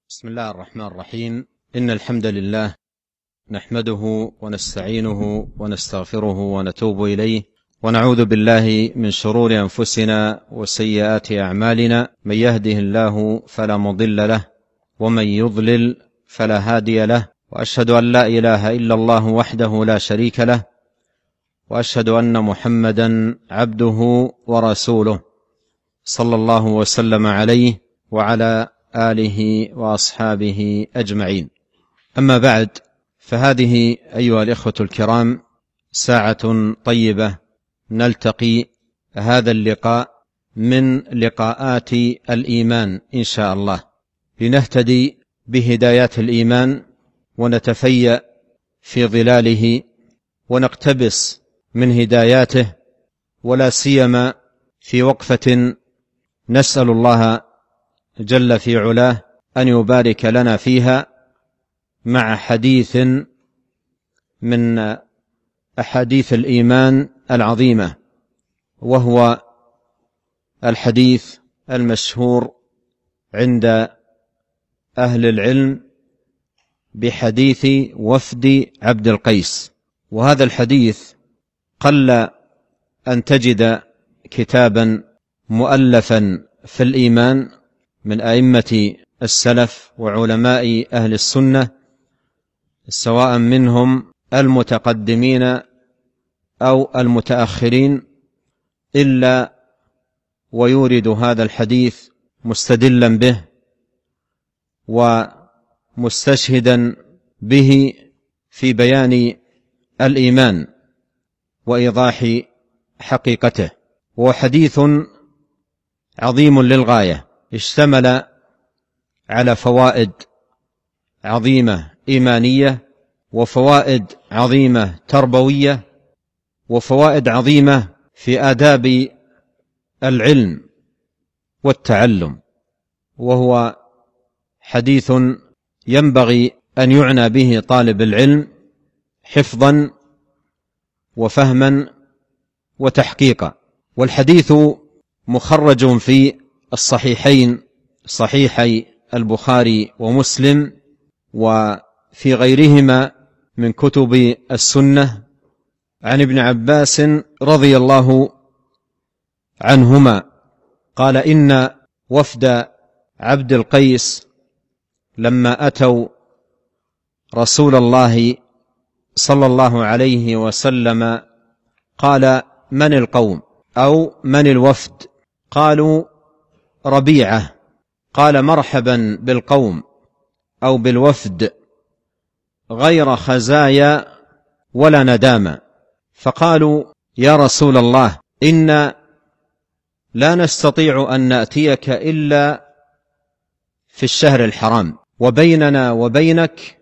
بسم الله الرحمن الرحيم. إن الحمد لله نحمده ونستعينه ونستغفره ونتوب إليه، ونعوذ بالله من شرور أنفسنا وسيئات أعمالنا. من يهده الله فلا مضل له، ومن يضلل فلا هادي له، وأشهد أن لا إله إلا الله وحده لا شريك له، وأشهد أن محمدا عبده ورسوله، صلى الله وسلم عليه وعلى آله وأصحابه أجمعين. أما بعد، فهذه أيها الإخوة الكرام ساعة طيبة نلتقي هذا اللقاء من لقاءات الإيمان إن شاء الله، لنهتدي بهدايات الإيمان ونتفيأ في ظلاله ونقتبس من هداياته، ولا سيما في وقفة نسأل الله جل في علاه أن يبارك لنا فيها مع حديث من أحاديث الإيمان العظيمة، وهو الحديث المشهور عند أهل العلم بحديث وفد عبد القيس. وهذا الحديث قل أن تجد كتابا مؤلفا في الإيمان من أئمة السلف وعلماء أهل السنة، سواء منهم المتقدمين أو المتأخرين، إلا ويورد هذا الحديث مستدلا به ومستشهدا به في بيان الإيمان وإيضاح حقيقته. وهو حديث عظيم للغاية، اشتمل على فوائد عظيمة إيمانية، وفوائد عظيمة تربوية، وفوائد عظيمة في آداب العلم والتعلم. وهو حديث ينبغي أن يعنى به طالب العلم حفظا وفهما وتحقيقا. والحديث مخرج في الصحيحين، صحيحي البخاري ومسلم، وفي غيرهما من كتب السنة، عن ابن عباس رضي الله عنهما قال: إن وفد عبد القيس لما أتوا رسول الله صلى الله عليه وسلم قال: من القوم أو من الوفد؟ قالوا: ربيعة. قال: مرحبا بالقوم أو بالوفد، غير خزايا ولا ندامة. فقالوا: يا رسول الله، إنا لا نستطيع أن نأتيك إلا في الشهر الحرام، وبيننا وبينك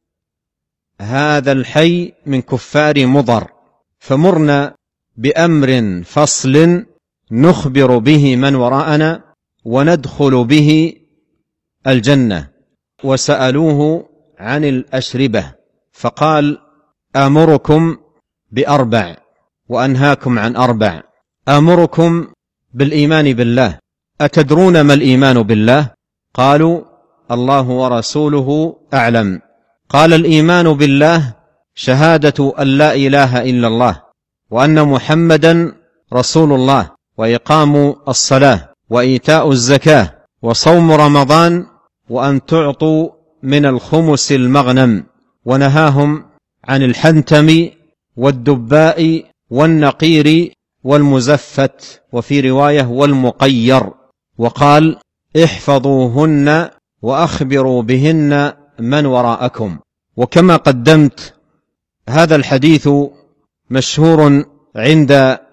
هذا الحي من كفار مضر، فمرنا بأمر فصل نخبر به من وراءنا وندخل به الجنة. وسألوه عن الأشربة فقال: آمركم بأربع وأنهاكم عن أربع. آمركم بالإيمان بالله. أتدرون ما الإيمان بالله؟ قالوا: الله ورسوله أعلم. قال: الإيمان بالله شهادة أن لا إله إلا الله، وأن محمدا رسول الله، وإقام الصلاة، وإيتاء الزكاة، وصوم رمضان، وأن تعطوا من الخمس المغنم. ونهاهم عن الحنتم والدباء والنقير والمزفت، وفي رواية والمقير. وقال: احفظوهن وأخبروا بهن من وراءكم. وكما قدمت، هذا الحديث مشهور عند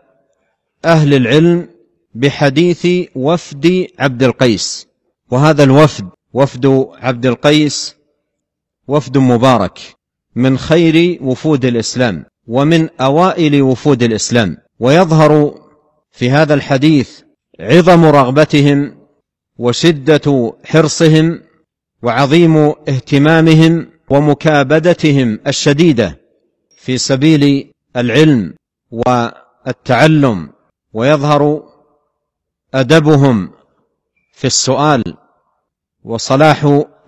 أهل العلم بحديث وفد عبد القيس. وهذا الوفد، وفد عبد القيس، وفد مبارك من خير وفود الإسلام ومن أوائل وفود الإسلام. ويظهر في هذا الحديث عظم رغبتهم وشدة حرصهم وعظيم اهتمامهم ومكابدتهم الشديدة في سبيل العلم والتعلم، ويظهر أدبهم في السؤال وصلاح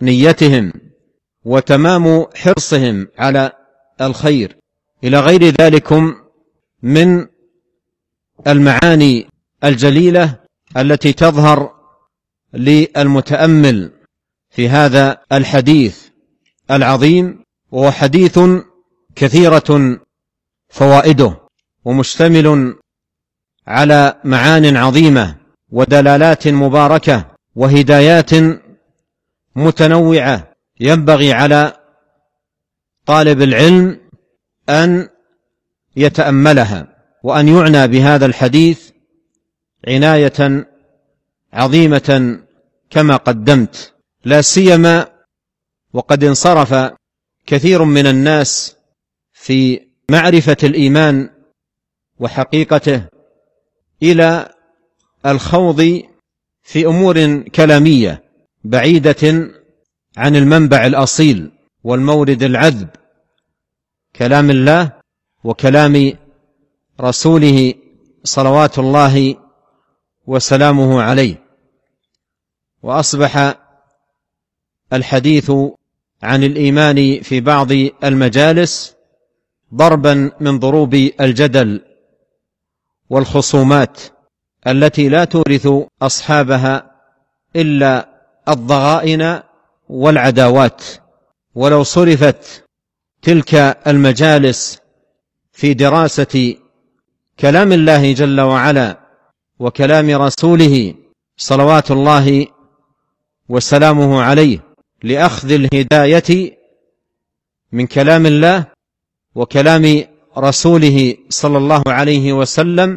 نيتهم وتمام حرصهم على الخير إلى غير ذلكم من المعاني الجليلة التي تظهر للمتأمل في هذا الحديث العظيم، وهو حديث كثيرة فوائده ومشتمل على معان عظيمة ودلالات مباركة وهدايات متنوعة، ينبغي على طالب العلم أن يتأملها وأن يعنى بهذا الحديث عناية عظيمة كما قدمت، لا سيما وقد انصرف كثير من الناس في معرفة الإيمان وحقيقته إلى الخوض في أمور كلامية بعيدة عن المنبع الأصيل والمورد العذب، كلام الله وكلام رسوله صلوات الله وسلامه عليه. وأصبح الحديث عن الإيمان في بعض المجالس ضربا من ضروب الجدل والخصومات التي لا تورث أصحابها إلا الضغائن والعداوات. ولو صرفت تلك المجالس في دراسة كلام الله جل وعلا وكلام رسوله صلوات الله وسلامه عليه لأخذ الهداية من كلام الله وكلام رسوله صلى الله عليه وسلم،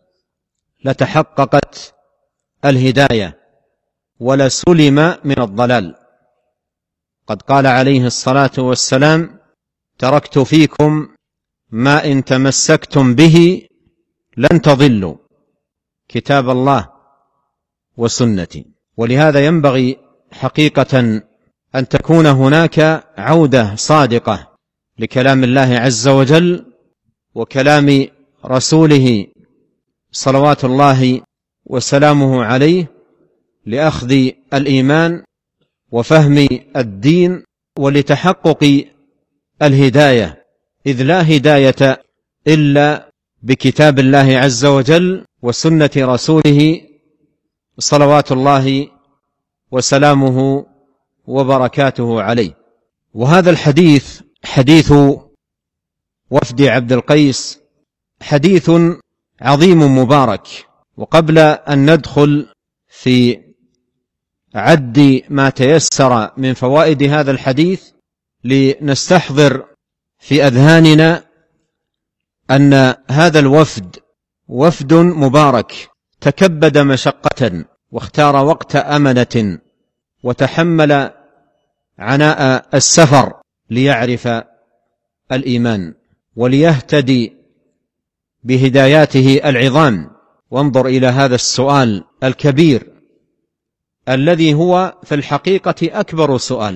لتحققت الهداية ولسلم من الضلال. قد قال عليه الصلاة والسلام: تركت فيكم ما إن تمسكتم به لن تضلوا، كتاب الله وسنتي. ولهذا ينبغي حقيقة أن تكون هناك عودة صادقة لكلام الله عز وجل وكلام رسوله صلوات الله وسلامه عليه لأخذ الإيمان وفهم الدين ولتحقق الهداية، إذ لا هداية إلا بكتاب الله عز وجل وسنة رسوله صلوات الله وسلامه وبركاته عليه. وهذا الحديث حديث وفد عبد القيس حديث عظيم مبارك. وقبل أن ندخل في عد ما تيسر من فوائد هذا الحديث لنستحضر في أذهاننا أن هذا الوفد وفد مبارك تكبد مشقة واختار وقت أمنة وتحمل عناء السفر ليعرف الإيمان وليهتدي بهداياته العظام. وانظر إلى هذا السؤال الكبير الذي هو في الحقيقة أكبر سؤال: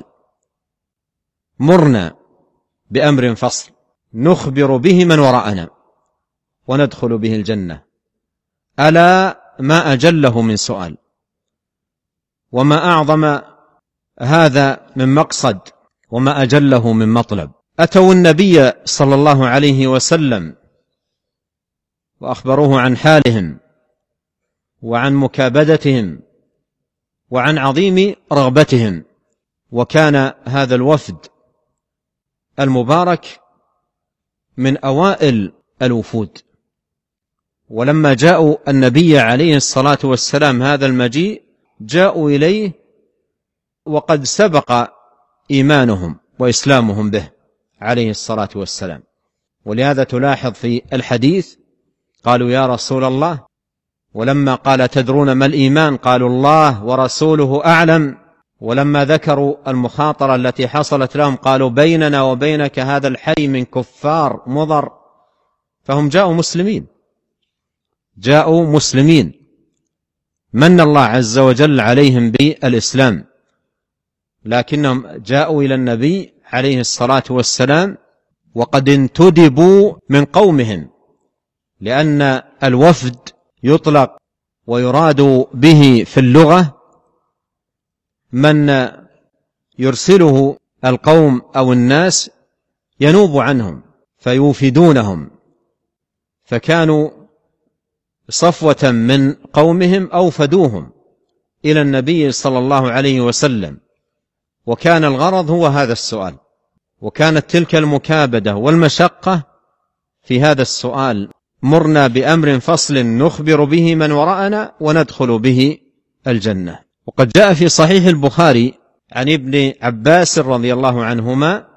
مرنا بأمر فصل نخبر به من وراءنا وندخل به الجنة، ألا ما أجله من سؤال، وما أعظم هذا من مقصد، وما أجله من مطلب. أتوا النبي صلى الله عليه وسلم وأخبروه عن حالهم وعن مكابدتهم وعن عظيم رغبتهم، وكان هذا الوفد المبارك من أوائل الوفود. ولما جاءوا النبي عليه الصلاة والسلام هذا المجيء جاءوا إليه وقد سبق إيمانهم وإسلامهم به عليه الصلاة والسلام. ولهذا تلاحظ في الحديث قالوا: يا رسول الله، ولما قال: تدرون ما الإيمان؟ قالوا: الله ورسوله أعلم. ولما ذكروا المخاطرة التي حصلت لهم قالوا: بيننا وبينك هذا الحي من كفار مضر. فهم جاءوا مسلمين من الله عز وجل عليهم بالإسلام، لكنهم جاءوا إلى النبي عليه الصلاة والسلام وقد انتدبوا من قومهم، لأن الوفد يطلق ويراد به في اللغة من يرسله القوم أو الناس ينوب عنهم فيوفدونهم، فكانوا صفوة من قومهم أوفدوهم إلى النبي صلى الله عليه وسلم، وكان الغرض هو هذا السؤال، وكانت تلك المكابدة والمشقة في هذا السؤال: مرنا بأمر فصل نخبر به من وراءنا وندخل به الجنة. وقد جاء في صحيح البخاري عن ابن عباس رضي الله عنهما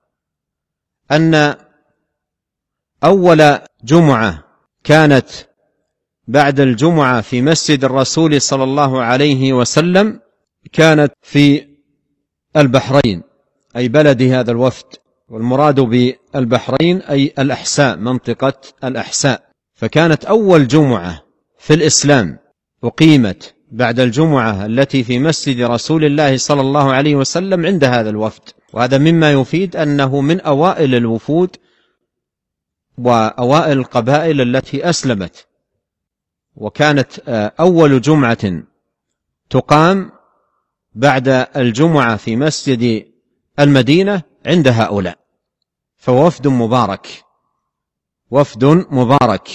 أن أول جمعة كانت بعد الجمعة في مسجد الرسول صلى الله عليه وسلم كانت في البحرين، أي بلد هذا الوفد، والمراد بالبحرين أي الأحساء، منطقة الأحساء. فكانت أول جمعة في الإسلام أقيمت بعد الجمعة التي في مسجد رسول الله صلى الله عليه وسلم عند هذا الوفد، وهذا مما يفيد أنه من أوائل الوفود وأوائل القبائل التي أسلمت، وكانت أول جمعة تقام بعد الجمعة في مسجد المدينة عند هؤلاء. فوفد مبارك، وفد مبارك،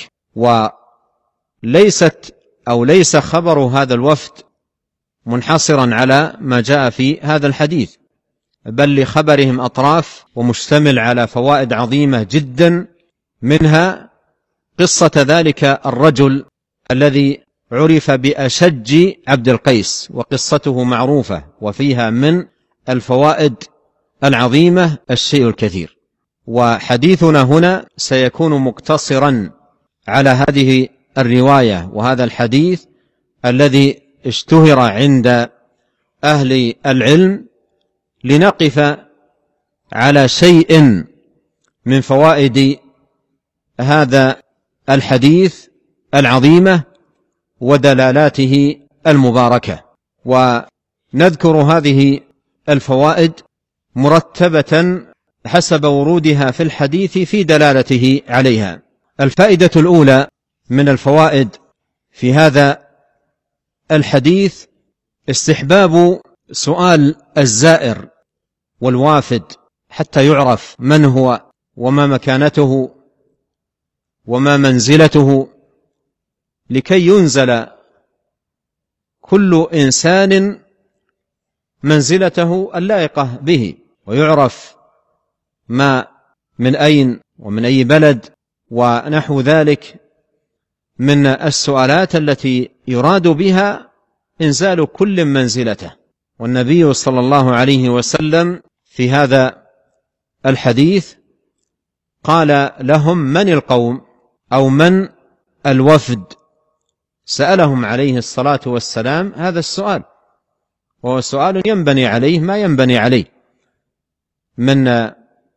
ليس خبر هذا الوفد منحصرا على ما جاء في هذا الحديث، بل لخبرهم أطراف ومشتمل على فوائد عظيمة جدا، منها قصة ذلك الرجل الذي عرف بأشج عبد القيس، وقصته معروفة، وفيها من الفوائد العظيمة الشيء الكثير. وحديثنا هنا سيكون مقتصرا على هذه الرواية وهذا الحديث الذي اشتهر عند أهل العلم، لنقف على شيء من فوائد هذا الحديث العظيمة ودلالاته المباركة، ونذكر هذه الفوائد مرتبة حسب ورودها في الحديث في دلالته عليها. الفائدة الأولى من الفوائد في هذا الحديث استحباب سؤال الزائر والوافد حتى يعرف من هو وما مكانته وما منزلته، لكي ينزل كل إنسان منزلته اللائقة به، ويعرف ما من أين ومن أي بلد ونحو ذلك من السؤالات التي يراد بها إنزال كل منزلته. والنبي صلى الله عليه وسلم في هذا الحديث قال لهم: من القوم أو من الوفد؟ سألهم عليه الصلاة والسلام هذا السؤال، وهو سؤال ينبني عليه ما ينبني عليه من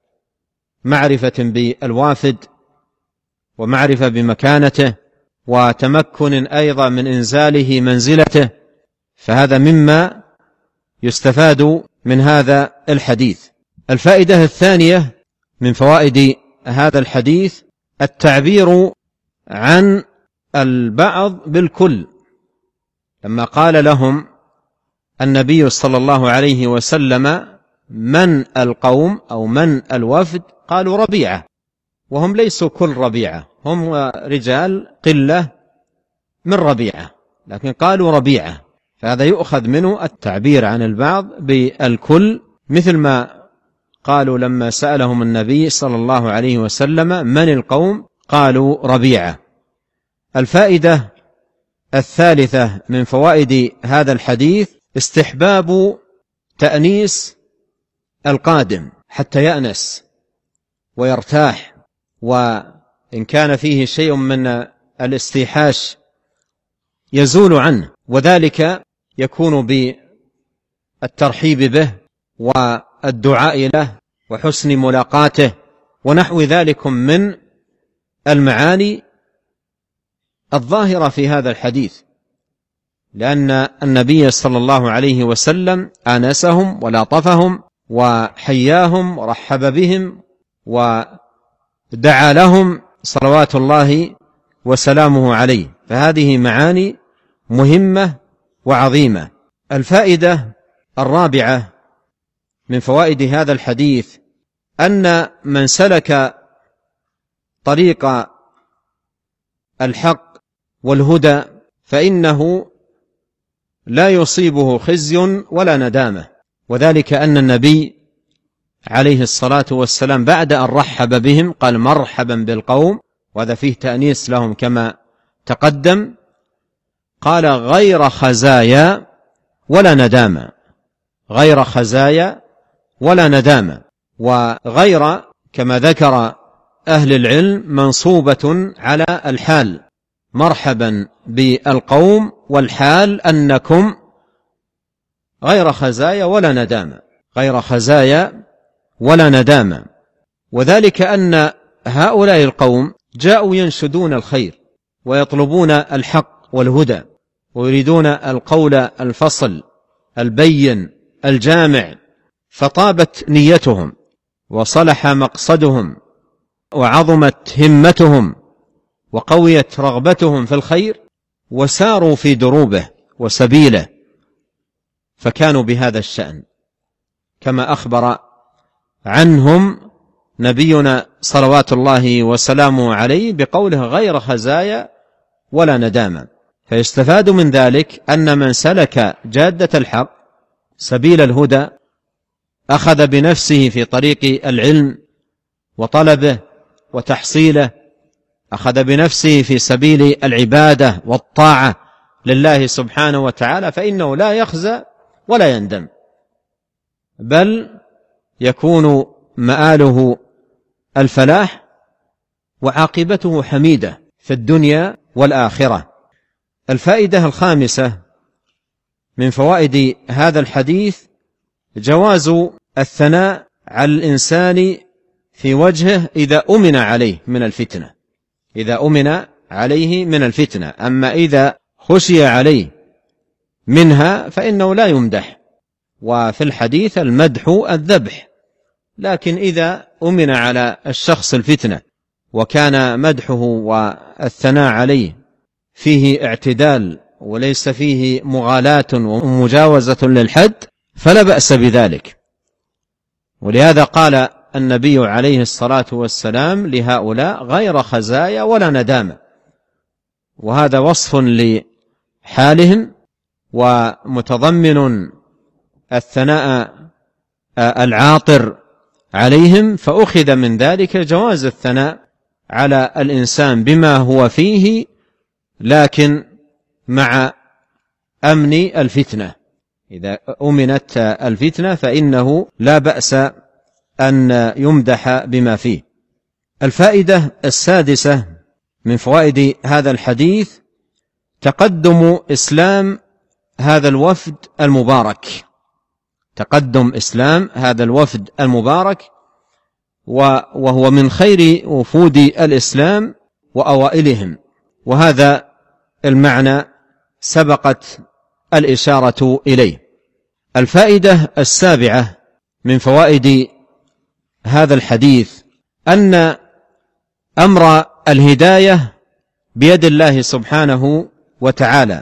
معرفة بالوافد ومعرفة بمكانته وتمكن أيضا من إنزاله منزلته، فهذا مما يستفاد من هذا الحديث. الفائدة الثانية من فوائد هذا الحديث التعبير عن البعض بالكل، لما قال لهم النبي صلى الله عليه وسلم: من القوم أو من الوفد؟ قالوا: ربيعة، وهم ليسوا كل ربيعة، هم رجال قلة من ربيعة، لكن قالوا ربيعة، فهذا يؤخذ منه التعبير عن البعض بالكل، مثل ما قالوا لما سألهم النبي صلى الله عليه وسلم: من القوم؟ قالوا ربيعة. الفائدة الثالثة من فوائد هذا الحديث استحباب تأنيس القادم حتى يأنس ويرتاح، وإن كان فيه شيء من الاستيحاش يزول عنه، وذلك يكون بالترحيب به والدعاء له وحسن ملاقاته ونحو ذلك من المعاني الظاهرة في هذا الحديث، لأن النبي صلى الله عليه وسلم آنسهم ولاطفهم وحياهم ورحب بهم ودعا لهم صلوات الله وسلامه عليه، فهذه معاني مهمة وعظيمة. الفائدة الرابعة من فوائد هذا الحديث أن من سلك طريق الحق والهدى فإنه لا يصيبه خزي ولا ندامة، وذلك أن النبي عليه الصلاة والسلام بعد أن رحب بهم قال مرحبا بالقوم، وهذا فيه تأنيس لهم كما تقدم، قال غير خزايا ولا ندامة، غير خزايا ولا ندامة. وغير كما ذكر أهل العلم منصوبة على الحال، مرحبا بالقوم، والحال أنكم غير خزايا ولا ندامة، غير خزايا ولا ندامة. وذلك أن هؤلاء القوم جاءوا ينشدون الخير ويطلبون الحق والهدى ويريدون القول الفصل البين الجامع، فطابت نيتهم وصلح مقصدهم وعظمت همتهم وقويت رغبتهم في الخير، وساروا في دروبه وسبيله، فكانوا بهذا الشأن كما أخبر عنهم نبينا صلوات الله وسلامه عليه بقوله غير خزايا ولا ندامة. فيستفاد من ذلك أن من سلك جادة الحق سبيل الهدى، أخذ بنفسه في طريق العلم وطلبه وتحصيله، أخذ بنفسه في سبيل العبادة والطاعة لله سبحانه وتعالى، فإنه لا يخزى ولا يندم، بل يكون مآله الفلاح وعاقبته حميدة في الدنيا والآخرة. الفائدة الخامسة من فوائد هذا الحديث جواز الثناء على الإنسان في وجهه إذا أمن عليه من الفتنة، إذا أمن عليه من الفتنة. أما إذا خشي عليه منها فإنه لا يمدح، وفي الحديث المدح الذبح، لكن إذا أمن على الشخص الفتنة وكان مدحه والثناء عليه فيه اعتدال وليس فيه مغالاة ومجاوزة للحد فلا بأس بذلك. ولهذا قال النبي عليه الصلاة والسلام لهؤلاء غير خزايا ولا ندامة، وهذا وصف لحالهم ومتضمن الثناء العاطر عليهم، فأخذ من ذلك جواز الثناء على الإنسان بما هو فيه، لكن مع أمن الفتنة. إذا أمنت الفتنة فإنه لا بأس أن يمدح بما فيه. الفائدة السادسة من فوائد هذا الحديث تقدم إسلام هذا الوفد المبارك، تقدم إسلام هذا الوفد المبارك، وهو من خير وفود الإسلام وأوائلهم، وهذا المعنى سبقت الإشارة إليه. الفائدة السابعة من فوائد هذا الحديث أن أمر الهداية بيد الله سبحانه وتعالى،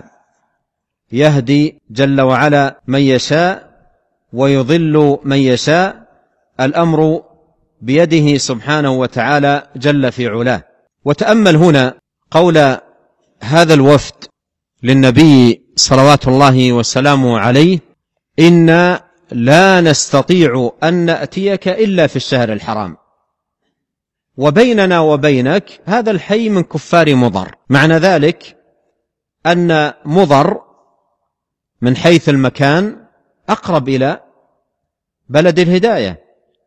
يهدي جل وعلا من يشاء ويضل من يشاء، الأمر بيده سبحانه وتعالى جل في علاه. وتأمل هنا قول هذا الوفد للنبي صلوات الله وسلامه عليه: إنا لا نستطيع أن نأتيك إلا في الشهر الحرام، وبيننا وبينك هذا الحي من كفار مضر. معنى ذلك أن مضر من حيث المكان أقرب إلى بلد الهداية،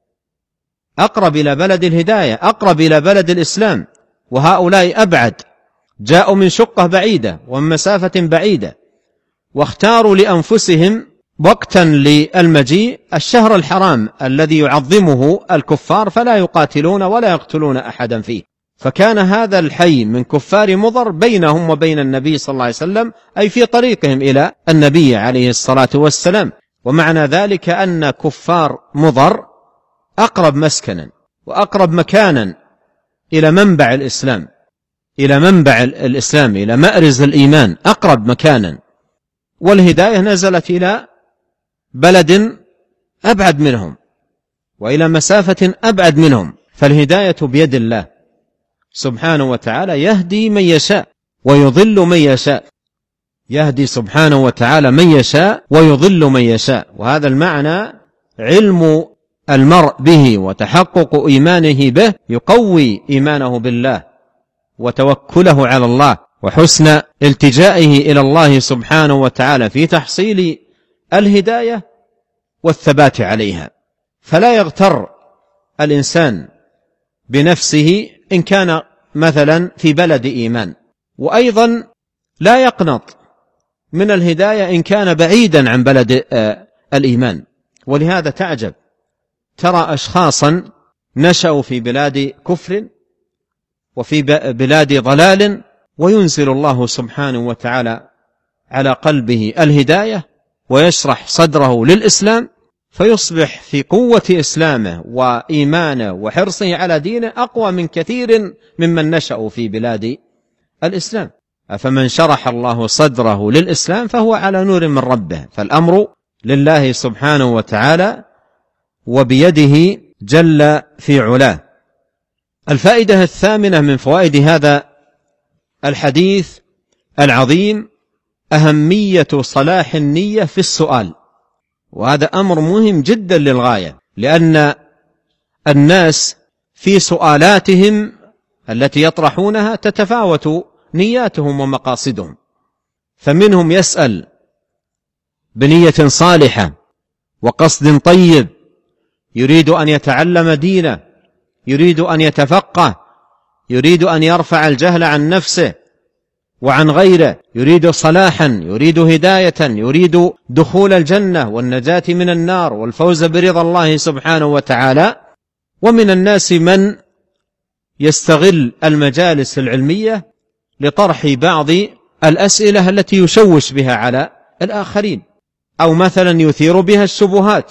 أقرب إلى بلد الهداية، أقرب إلى بلد الإسلام، وهؤلاء أبعد، جاءوا من شقة بعيدة ومن مسافة بعيدة، واختاروا لأنفسهم وقتا للمجيء الشهر الحرام الذي يعظمه الكفار، فلا يقاتلون ولا يقتلون أحدا فيه. فكان هذا الحي من كفار مضر بينهم وبين النبي صلى الله عليه وسلم، أي في طريقهم إلى النبي عليه الصلاة والسلام. ومعنى ذلك أن كفار مضر أقرب مسكنا وأقرب مكانا إلى منبع الإسلام، إلى منبع الإسلام، إلى مأرز الإيمان، أقرب مكانا. والهداية نزلت إلى بلد أبعد منهم وإلى مسافة أبعد منهم. فالهداية بيد الله سبحانه وتعالى، يهدي من يشاء ويضل من يشاء، يهدي سبحانه وتعالى من يشاء ويضل من يشاء. وهذا المعنى علم المرء به وتحقق إيمانه به يقوي إيمانه بالله وتوكله على الله وحسن التجائه إلى الله سبحانه وتعالى في تحصيل الهداية والثبات عليها. فلا يغتر الإنسان بنفسه إن كان مثلا في بلد إيمان، وأيضا لا يقنط من الهداية إن كان بعيدا عن بلد الإيمان. ولهذا تعجب، ترى أشخاصا نشأوا في بلاد كفر وفي بلاد ضلال، وينزل الله سبحانه وتعالى على قلبه الهداية ويشرح صدره للإسلام، فيصبح في قوة إسلامه وإيمانه وحرصه على دينه أقوى من كثير ممن نشأوا في بلاد الإسلام. فمن شرح الله صدره للإسلام فهو على نور من ربه، فالأمر لله سبحانه وتعالى وبيده جل في علاه. الفائدة الثامنة من فوائد هذا الحديث العظيم أهمية صلاح النية في السؤال، وهذا أمر مهم جدا للغاية، لأن الناس في سؤالاتهم التي يطرحونها تتفاوت نياتهم ومقاصدهم، فمنهم يسأل بنية صالحة وقصد طيب، يريد أن يتعلم دينه، يريد أن يتفقه، يريد أن يرفع الجهل عن نفسه وعن غيره، يريد صلاحا، يريد هداية، يريد دخول الجنة والنجاة من النار والفوز برضا الله سبحانه وتعالى. ومن الناس من يستغل المجالس العلمية لطرح بعض الأسئلة التي يشوش بها على الآخرين، أو مثلا يثير بها الشبهات،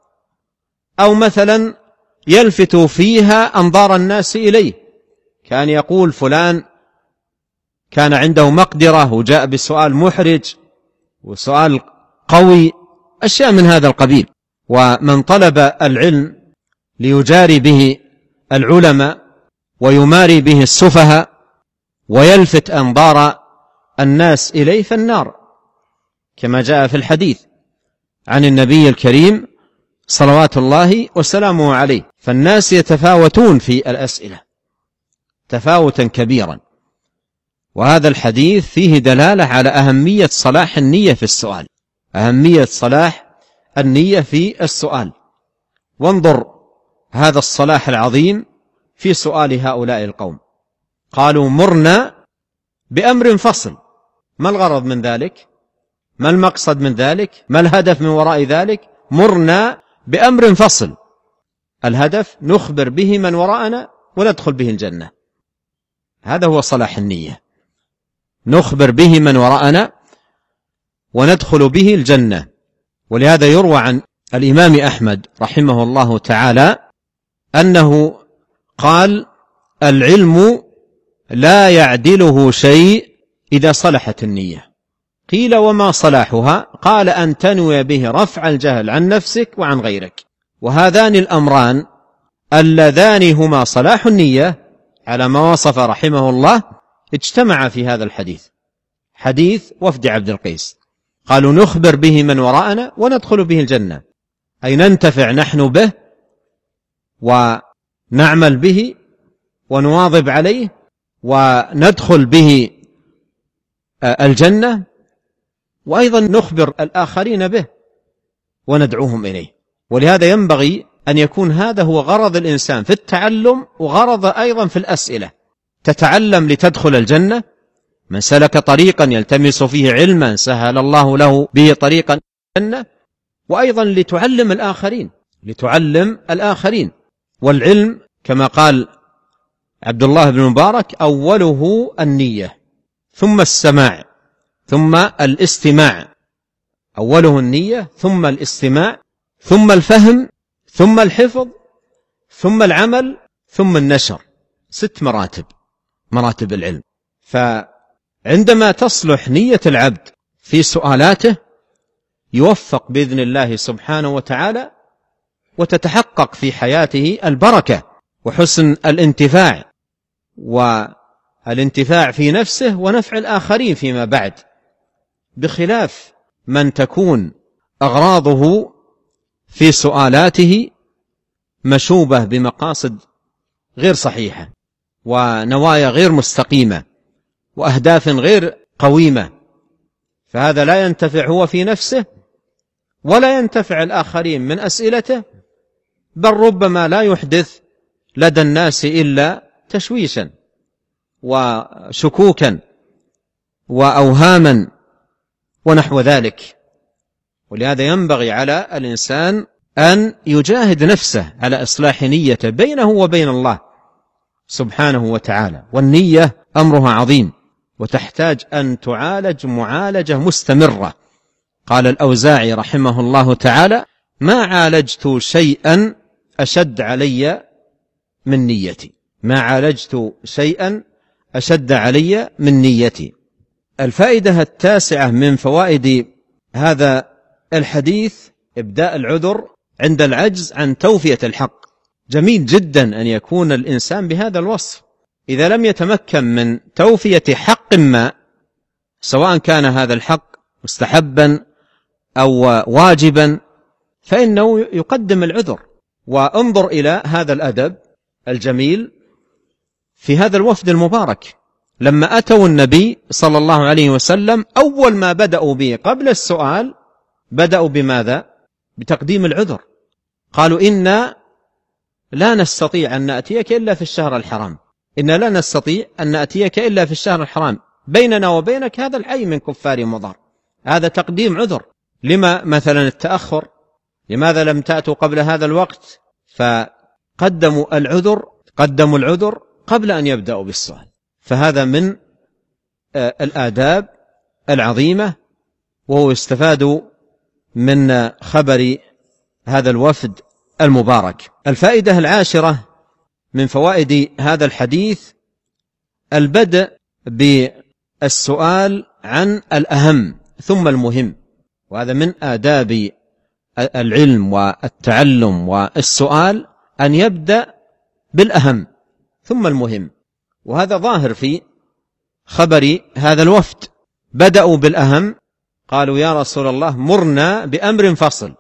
أو مثلا يلفت فيها أنظار الناس إليه، كان يقول فلان كان عنده مقدرة وجاء بسؤال محرج وسؤال قوي، أشياء من هذا القبيل. ومن طلب العلم ليجاري به العلماء ويماري به السفهاء ويلفت أنظار الناس إليه فالنار، كما جاء في الحديث عن النبي الكريم صلوات الله وسلامه عليه. فالناس يتفاوتون في الأسئلة تفاوتا كبيرا، وهذا الحديث فيه دلالة على أهمية صلاح النية في السؤال، أهمية صلاح النية في السؤال. وانظر هذا الصلاح العظيم في سؤال هؤلاء القوم، قالوا مرنا بأمر فصل. ما الغرض من ذلك؟ ما المقصد من ذلك؟ ما الهدف من وراء ذلك؟ مرنا بأمر فصل، الهدف نخبر به من وراءنا وندخل به الجنة، هذا هو صلاح النية، نخبر به من وراءنا وندخل به الجنة. ولهذا يروى عن الإمام أحمد رحمه الله تعالى أنه قال: العلم لا يعدله شيء إذا صلحت النية. قيل: وما صلاحها؟ قال: أن تنوي به رفع الجهل عن نفسك وعن غيرك. وهذان الأمران اللذان هما صلاح النية على ما وصف رحمه الله اجتمع في هذا الحديث، حديث وفد عبد القيس. قالوا: نخبر به من وراءنا وندخل به الجنة، أي ننتفع نحن به ونعمل به ونواظب عليه وندخل به الجنة، وأيضا نخبر الآخرين به وندعوهم إليه. ولهذا ينبغي أن يكون هذا هو غرض الإنسان في التعلم، وغرض أيضا في الأسئلة. تتعلم لتدخل الجنة، من سلك طريقا يلتمس فيه علما سهل الله له به طريقا الجنة، وأيضا لتعلم الآخرين، لتعلم الآخرين. والعلم كما قال عبد الله بن مبارك: أوله النية ثم السماع ثم الاستماع، أوله النية ثم الاستماع ثم الفهم ثم الحفظ ثم العمل ثم النشر، 6 مراتب العلم. فعندما تصلح نية العبد في سؤالاته يوفق بإذن الله سبحانه وتعالى وتتحقق في حياته البركة وحسن الانتفاع، والانتفاع في نفسه ونفع الآخرين فيما بعد، بخلاف من تكون أغراضه في سؤالاته مشوبة بمقاصد غير صحيحة ونوايا غير مستقيمة وأهداف غير قويمة، فهذا لا ينتفع هو في نفسه ولا ينتفع الآخرين من أسئلته، بل ربما لا يحدث لدى الناس إلا تشويشا وشكوكا وأوهاما ونحو ذلك. ولهذا ينبغي على الإنسان أن يجاهد نفسه على إصلاح نيته بينه وبين الله سبحانه وتعالى، والنية أمرها عظيم وتحتاج أن تعالج معالجة مستمرة. قال الأوزاعي رحمه الله تعالى: ما عالجت شيئا أشد علي من نيتي، ما عالجت شيئا أشد علي من نيتي. الفائدة التاسعة من فوائد هذا الحديث إبداء العذر عند العجز عن توفية الحق. جميل جدا أن يكون الإنسان بهذا الوصف، إذا لم يتمكن من توفية حق ما، سواء كان هذا الحق مستحبا أو واجبا، فإنه يقدم العذر. وانظر إلى هذا الأدب الجميل في هذا الوفد المبارك، لما أتوا النبي صلى الله عليه وسلم أول ما بدأوا به قبل السؤال بدأوا بماذا؟ بتقديم العذر. قالوا: إنا لا نستطيع أن نأتيك إلا في الشهر الحرام، إنا لا نستطيع أن نأتيك إلا في الشهر الحرام، بيننا وبينك هذا الحي من كفار مضر. هذا تقديم عذر. لما مثلا التأخر؟ لماذا لم تأتوا قبل هذا الوقت؟ فقدموا العذر قبل أن يبدأوا بالسؤال. فهذا من الآداب العظيمة، وهو يستفاد من خبر هذا الوفد المبارك. الفائدة العاشرة من فوائد هذا الحديث البدء بالسؤال عن الأهم ثم المهم، وهذا من آداب العلم والتعلم والسؤال أن يبدأ بالأهم ثم المهم، وهذا ظاهر في خبر هذا الوفد. بدأوا بالأهم، قالوا: يا رسول الله مرنا بأمر فصل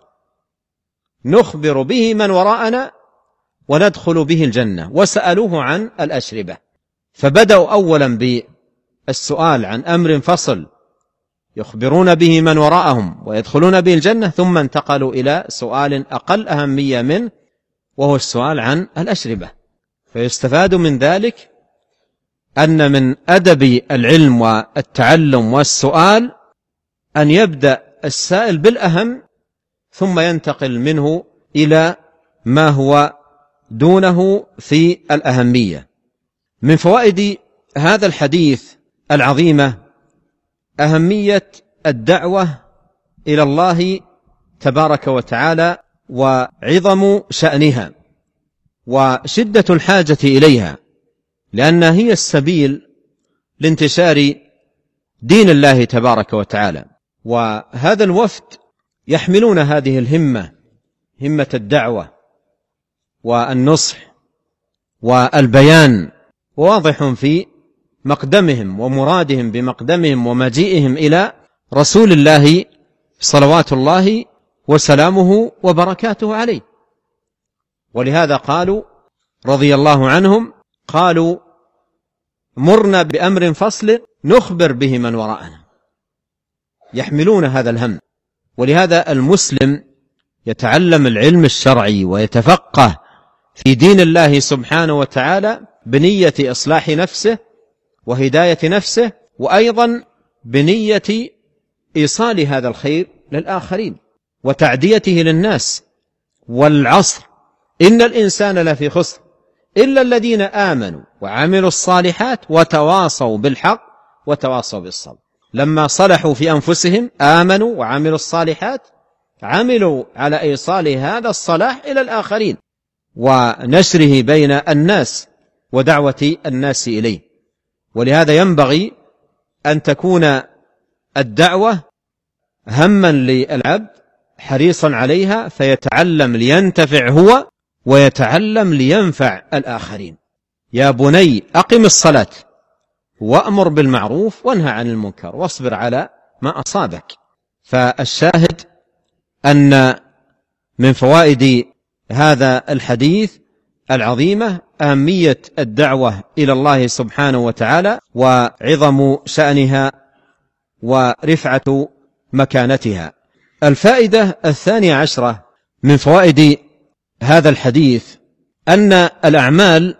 نخبر به من وراءنا وندخل به الجنة، وسألوه عن الأشربة. فبدأوا أولا بالسؤال عن أمر فصل يخبرون به من وراءهم ويدخلون به الجنة، ثم انتقلوا إلى سؤال أقل أهمية منه، وهو السؤال عن الأشربة. فيستفاد من ذلك أن من أدب العلم والتعلم والسؤال أن يبدأ السائل بالأهم ثم ينتقل منه إلى ما هو دونه في الأهمية. من فوائد هذا الحديث العظيمة أهمية الدعوة إلى الله تبارك وتعالى وعظم شأنها وشدة الحاجة إليها، لأنها هي السبيل لانتشار دين الله تبارك وتعالى. وهذا الوفد يحملون هذه الهمة، همة الدعوة والنصح والبيان، واضح في مقدمهم ومرادهم بمقدمهم ومجيئهم إلى رسول الله صلوات الله وسلامه وبركاته عليه. ولهذا قالوا رضي الله عنهم، قالوا: مرنا بأمر فصل نخبر به من وراءنا. يحملون هذا الهم. ولهذا المسلم يتعلم العلم الشرعي ويتفقه في دين الله سبحانه وتعالى بنية إصلاح نفسه وهداية نفسه، وأيضا بنية إيصال هذا الخير للآخرين وتعديته للناس. والعصر إن الإنسان لفي خسر إلا الذين آمنوا وعملوا الصالحات وتواصوا بالحق وتواصوا بالصبر. لما صلحوا في أنفسهم آمنوا وعملوا الصالحات، عملوا على إيصال هذا الصلاح إلى الآخرين ونشره بين الناس ودعوة الناس إليه. ولهذا ينبغي أن تكون الدعوة هما للعبد، حريصا عليها فيتعلم لينتفع هو ويتعلم لينفع الآخرين. يا بني أقم الصلاة وأمر بالمعروف وانهى عن المنكر واصبر على ما أصابك. فالشاهد أن من فوائد هذا الحديث العظيمة أهمية الدعوة إلى الله سبحانه وتعالى وعظم شأنها ورفعة مكانتها. الفائدة 12 من فوائد هذا الحديث أن الأعمال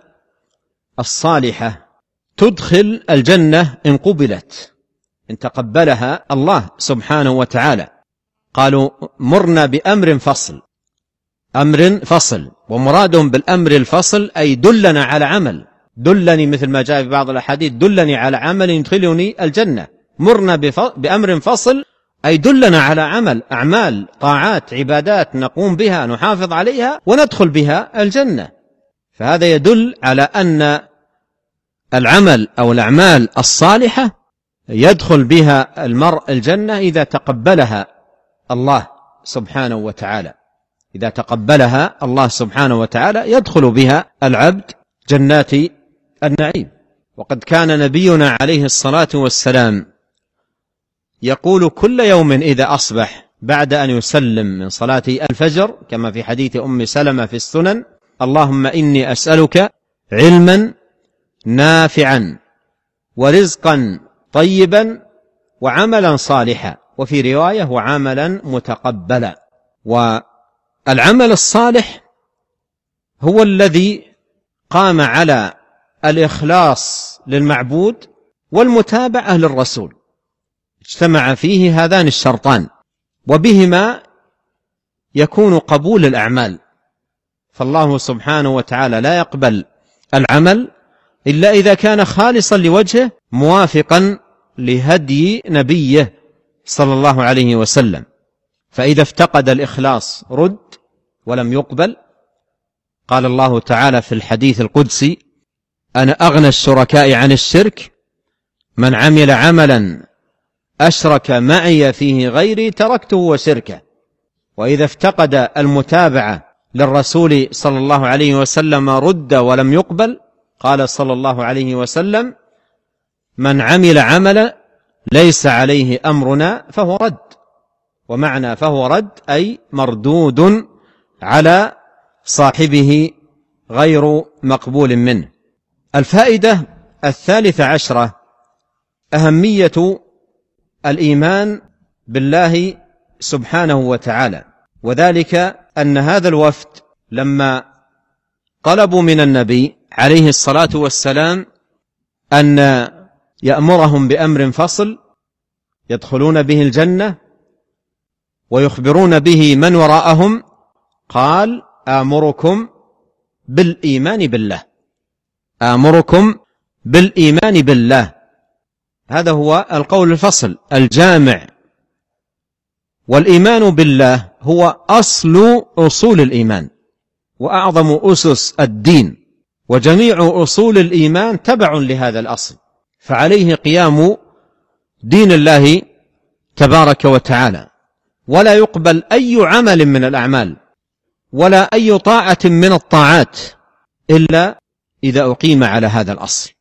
الصالحة تدخل الجنة إن قبلت، إن تقبلها الله سبحانه وتعالى. قالوا مرنا بأمر فصل، أمر فصل، ومرادهم بالأمر الفصل أي دلنا على عمل، دلني مثل ما جاء في بعض الأحاديث دلني على عمل يدخلني الجنة. مرنا بأمر فصل أي دلنا على عمل، أعمال طاعات عبادات نقوم بها نحافظ عليها وندخل بها الجنة. فهذا يدل على أن العمل أو الأعمال الصالحة يدخل بها المرء الجنة إذا تقبلها الله سبحانه وتعالى، إذا تقبلها الله سبحانه وتعالى يدخل بها العبد جنات النعيم. وقد كان نبينا عليه الصلاة والسلام يقول كل يوم إذا أصبح بعد أن يسلم من صلاة الفجر كما في حديث أم سلمة في السنن: اللهم إني أسألك علما نافعا ورزقا طيبا وعملا صالحا، وفي رواية وعملا متقبلا. والعمل الصالح هو الذي قام على الإخلاص للمعبود والمتابعة للرسول، اجتمع فيه هذان الشرطان، وبهما يكون قبول الأعمال. فالله سبحانه وتعالى لا يقبل العمل إلا إذا كان خالصا لوجهه موافقا لهدي نبيه صلى الله عليه وسلم. فإذا افتقد الإخلاص رد ولم يقبل. قال الله تعالى في الحديث القدسي: أنا أغنى الشركاء عن الشرك، من عمل عملا أشرك معي فيه غيري تركته وشركه. وإذا افتقد المتابعة للرسول صلى الله عليه وسلم رد ولم يقبل. قال صلى الله عليه وسلم: من عمل عملا ليس عليه أمرنا فهو رد. ومعنى فهو رد أي مردود على صاحبه غير مقبول منه. الفائدة 13 أهمية الإيمان بالله سبحانه وتعالى، وذلك أن هذا الوفد لما طلبوا من النبي عليه الصلاة والسلام أن يأمرهم بأمر فصل يدخلون به الجنة ويخبرون به من وراءهم، قال: آمركم بالإيمان بالله، آمركم بالإيمان بالله. هذا هو القول الفصل الجامع. والإيمان بالله هو أصل أصول الإيمان وأعظم أسس الدين، وجميع أصول الإيمان تبع لهذا الأصل، فعليه قيام دين الله تبارك وتعالى. ولا يقبل أي عمل من الأعمال ولا أي طاعة من الطاعات إلا إذا أقيم على هذا الأصل.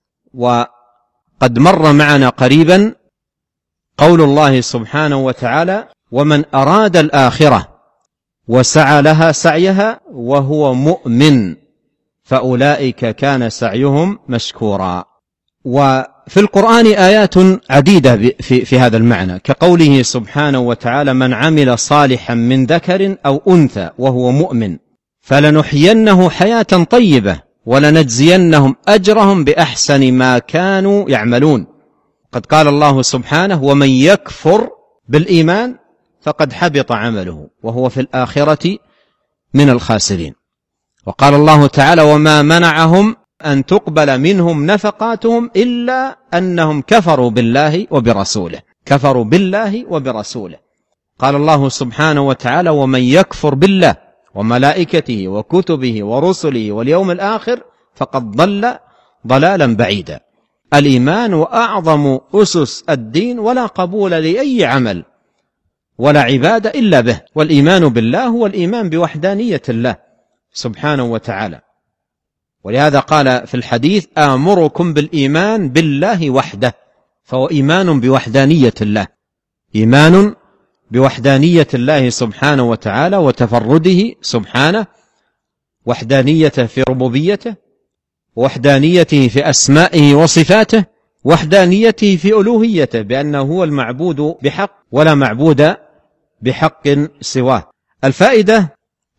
وقد مر معنا قريبا قول الله سبحانه وتعالى: ومن أراد الآخرة وسعى لها سعيها وهو مؤمن فأولئك كان سعيهم مشكورا. وفي القرآن آيات عديدة في هذا المعنى، كقوله سبحانه وتعالى: من عمل صالحا من ذكر أو أنثى وهو مؤمن فلنحيينه حياة طيبة ولنجزينهم أجرهم بأحسن ما كانوا يعملون. قد قال الله سبحانه: ومن يكفر بالإيمان فقد حبط عمله وهو في الآخرة من الخاسرين. وقال الله تعالى: وما منعهم أن تقبل منهم نفقاتهم إلا أنهم كفروا بالله وبرسوله، كفروا بالله وبرسوله. قال الله سبحانه وتعالى: ومن يكفر بالله وملائكته وكتبه ورسله واليوم الآخر فقد ضل ضلالا بعيدا. الإيمان وأعظم أسس الدين، ولا قبول لأي عمل ولا عبادة إلا به. والإيمان بالله هو الإيمان بوحدانية الله سبحانه وتعالى. ولهذا قال في الحديث: آمركم بالإيمان بالله وحده. فهو إيمان بوحدانية الله، إيمان بوحدانية الله سبحانه وتعالى وتفرده سبحانه، وحدانيته في ربوبيته، وحدانيته في أسمائه وصفاته، وحدانيته في ألوهيته، بأنه هو المعبود بحق ولا معبود بحق سواه. الفائدة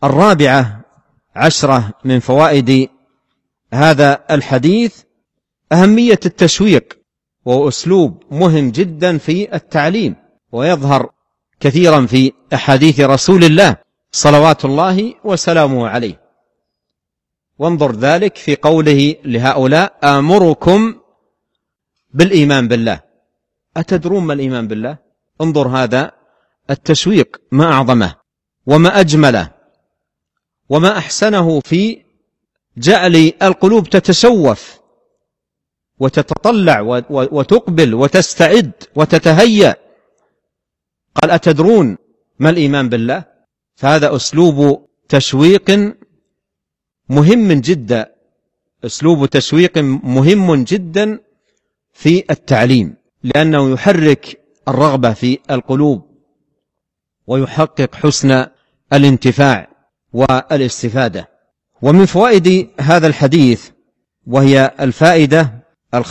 14 من فوائد هذا الحديث أهمية التشويق، وهو أسلوب مهم جدا في التعليم، ويظهر كثيرا في أحاديث رسول الله صلوات الله وسلامه عليه. وانظر ذلك في قوله لهؤلاء: آمركم بالإيمان بالله. أتدرون ما الإيمان بالله؟ انظر هذا التشويق، ما أعظمه وما أجمله وما أحسنه في جعل القلوب تتشوف وتتطلع وتقبل وتستعد وتتهيأ. قال: أتدرون ما الإيمان بالله؟ فهذا أسلوب تشويق مهم جدا، أسلوب تشويق مهم جدا في التعليم، لأنه يحرك الرغبة في القلوب ويحقق حسن الانتفاع والاستفادة. ومن فوائد هذا الحديث، وهي الفائدة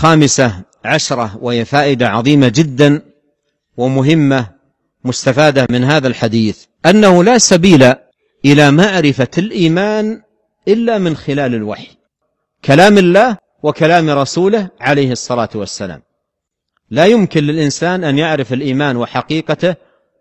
15، وهي فائدة عظيمة جدا ومهمة مستفادة من هذا الحديث، أنه لا سبيل إلى معرفة الإيمان إلا من خلال الوحي، كلام الله وكلام رسوله عليه الصلاة والسلام. لا يمكن للإنسان أن يعرف الإيمان وحقيقته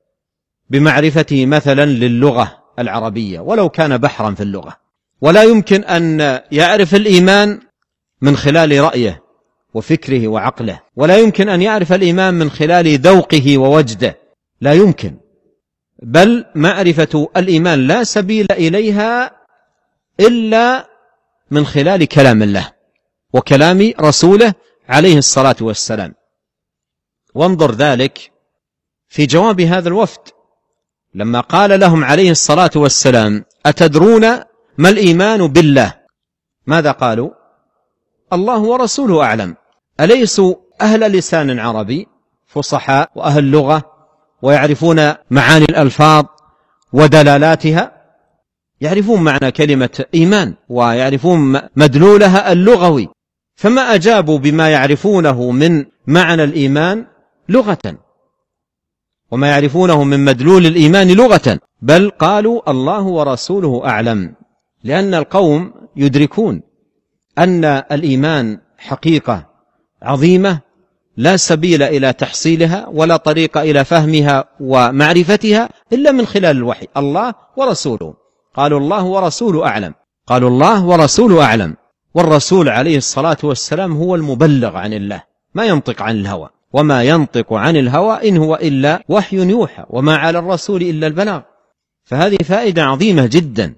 بمعرفته مثلا للغة العربية ولو كان بحرا في اللغة، ولا يمكن أن يعرف الإيمان من خلال رأيه وفكره وعقله، ولا يمكن أن يعرف الإيمان من خلال ذوقه ووجده، لا يمكن. بل معرفة الإيمان لا سبيل إليها إلا من خلال كلام الله وكلام رسوله عليه الصلاة والسلام. وانظر ذلك في جواب هذا الوفد لما قال لهم عليه الصلاة والسلام: أتدرون ما الإيمان بالله؟ ماذا قالوا؟ الله ورسوله أعلم. أليسوا أهل لسان عربي فصحاء وأهل لغة ويعرفون معاني الألفاظ ودلالاتها؟ يعرفون معنى كلمة إيمان ويعرفون مدلولها اللغوي، فما أجابوا بما يعرفونه من معنى الإيمان لغة وما يعرفونه من مدلول الإيمان لغة، بل قالوا الله ورسوله أعلم، لأن القوم يدركون أن الإيمان حقيقة عظيمة لا سبيل إلى تحصيلها ولا طريق إلى فهمها ومعرفتها إلا من خلال الوحي. الله ورسوله، قالوا الله ورسوله أعلم، قالوا الله ورسوله أعلم. والرسول عليه الصلاة والسلام هو المبلغ عن الله، ما ينطق عن الهوى، وما ينطق عن الهوى إن هو إلا وحي يوحى، وما على الرسول إلا البلاغ. فهذه فائدة عظيمة جدا،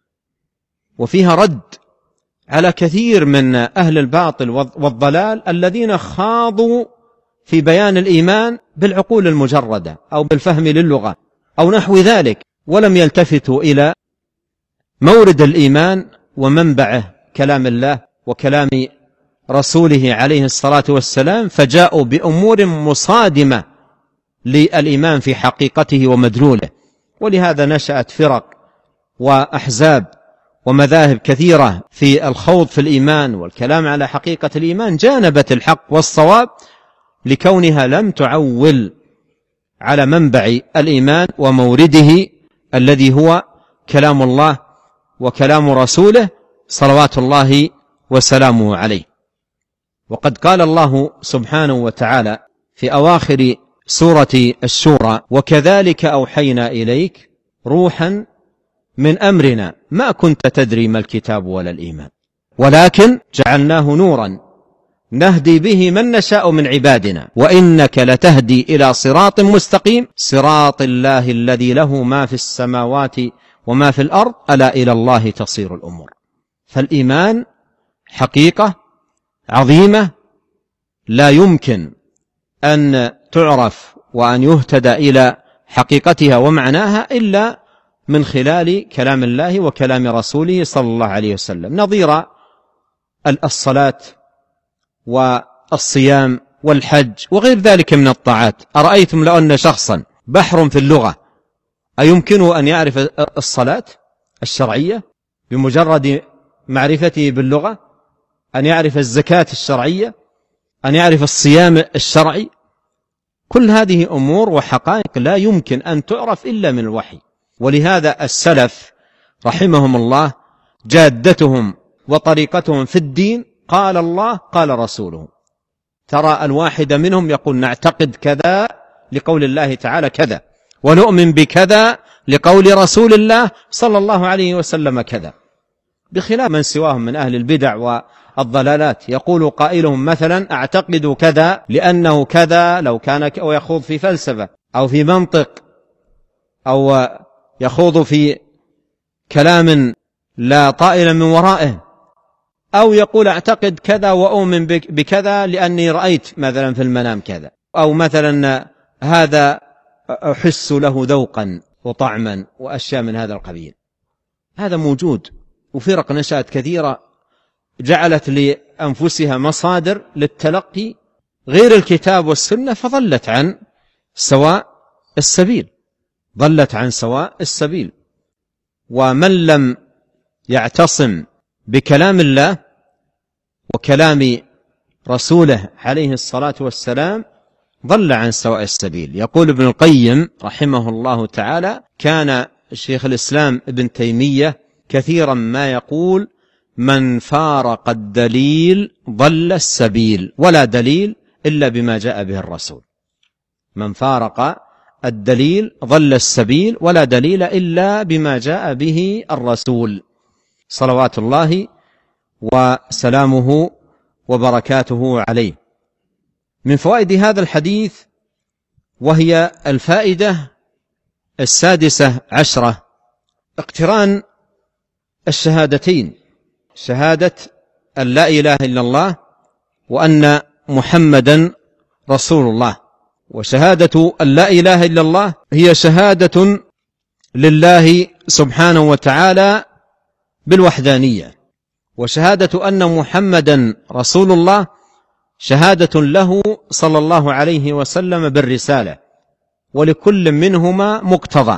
وفيها رد على كثير من أهل الباطل والضلال الذين خاضوا في بيان الإيمان بالعقول المجردة أو بالفهم للغة أو نحو ذلك، ولم يلتفتوا إلى مورد الإيمان ومنبعه كلام الله وكلام رسوله عليه الصلاة والسلام، فجاءوا بأمور مصادمة للإيمان في حقيقته ومدلوله. ولهذا نشأت فرق وأحزاب ومذاهب كثيرة في الخوض في الإيمان والكلام على حقيقة الإيمان، جانبت الحق والصواب لكونها لم تعول على منبع الإيمان ومورده الذي هو كلام الله وكلام رسوله صلوات الله وسلامه عليه. وقد قال الله سبحانه وتعالى في أواخر سورة الشورى: وكذلك أوحينا إليك روحا من أمرنا ما كنت تدري ما الكتاب ولا الإيمان ولكن جعلناه نورا نهدي به من نشاء من عبادنا وإنك لتهدي إلى صراط مستقيم صراط الله الذي له ما في السماوات وما في الأرض ألا إلى الله تصير الأمور. فالإيمان حقيقة عظيمة لا يمكن أن تعرف وأن يهتدى إلى حقيقتها ومعناها إلا من خلال كلام الله وكلام رسوله صلى الله عليه وسلم، نظير الصلاة والصيام والحج وغير ذلك من الطاعات. أرأيتم لو أن شخصا بحر في اللغة أيمكنه أن يعرف الصلاة الشرعية بمجرد معرفته باللغة؟ أن يعرف الزكاة الشرعية؟ أن يعرف الصيام الشرعي؟ كل هذه أمور وحقائق لا يمكن أن تعرف إلا من الوحي. ولهذا السلف رحمهم الله جادتهم وطريقتهم في الدين قال الله قال رسوله. ترى الواحد منهم يقول نعتقد كذا لقول الله تعالى كذا، ونؤمن بكذا لقول رسول الله صلى الله عليه وسلم كذا، بخلاف من سواهم من أهل البدع والضلالات. يقول قائلهم مثلا أعتقد كذا لأنه كذا، لو كان ويخوض في فلسفة أو في منطق أو يخوض في كلام لا طائل من ورائه، أو يقول أعتقد كذا وأؤمن بكذا لأني رأيت مثلا في المنام كذا، أو مثلا هذا أحس له ذوقا وطعما وأشياء من هذا القبيل. هذا موجود، وفرق نشأت كثيرة جعلت لأنفسها مصادر للتلقي غير الكتاب والسنة، فضلت عن سواء السبيل، ضلت عن سواء السبيل. ومن لم يعتصم بكلام الله وكلام رسوله عليه الصلاة والسلام ضل عن سواء السبيل. يقول ابن القيم رحمه الله تعالى: كان شيخ الإسلام ابن تيمية كثيرا ما يقول: من فارق الدليل ضل السبيل، ولا دليل إلا بما جاء به الرسول. من فارق الدليل ضل السبيل، ولا دليل إلا بما جاء به الرسول صلوات الله وسلامه وبركاته عليه. من فوائد هذا الحديث، وهي الفائدة 16، اقتران الشهادتين، شهادة أن لا إله إلا الله وأن محمدا رسول الله. وشهادة أن لا إله إلا الله هي شهادة لله سبحانه وتعالى بالوحدانية، وشهادة أن محمدا رسول الله شهادة له صلى الله عليه وسلم بالرسالة، ولكل منهما مقتضى.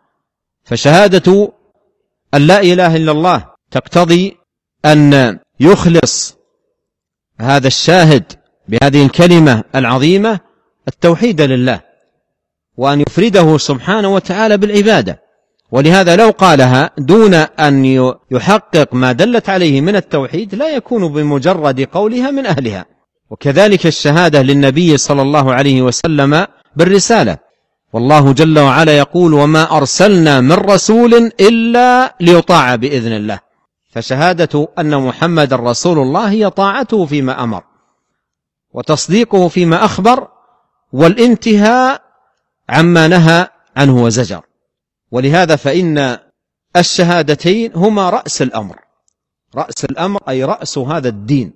فشهادة أن لا إله إلا الله تقتضي أن يخلص هذا الشاهد بهذه الكلمة العظيمة التوحيد لله، وأن يفرده سبحانه وتعالى بالعبادة. ولهذا لو قالها دون أن يحقق ما دلت عليه من التوحيد لا يكون بمجرد قولها من أهلها. وكذلك الشهادة للنبي صلى الله عليه وسلم بالرسالة، والله جل وعلا يقول: وما أرسلنا من رسول إلا ليطاع بإذن الله. فشهادة أن محمد رسول الله هي طاعته فيما أمر، وتصديقه فيما أخبر، والانتهاء عما نهى عنه وزجر. ولهذا فإن الشهادتين هما رأس الأمر، رأس الأمر أي رأس هذا الدين.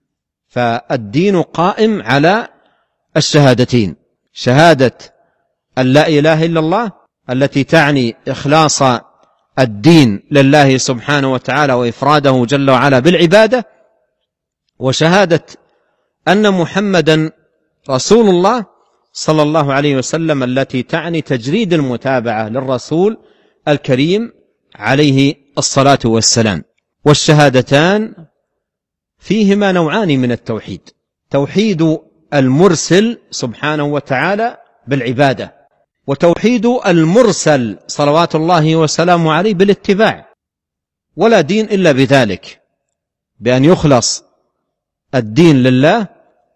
فالدين قائم على الشهادتين: شهادة أن لا إله إلا الله التي تعني إخلاص الدين لله سبحانه وتعالى وإفراده جل وعلا بالعبادة، وشهادة أن محمدا رسول الله صلى الله عليه وسلم التي تعني تجريد المتابعة للرسول الكريم عليه الصلاة والسلام. والشهادتان فيهما نوعان من التوحيد: توحيد المرسل سبحانه وتعالى بالعبادة، وتوحيد المرسل صلوات الله وسلامه عليه بالاتباع. ولا دين إلا بذلك، بأن يخلص الدين لله،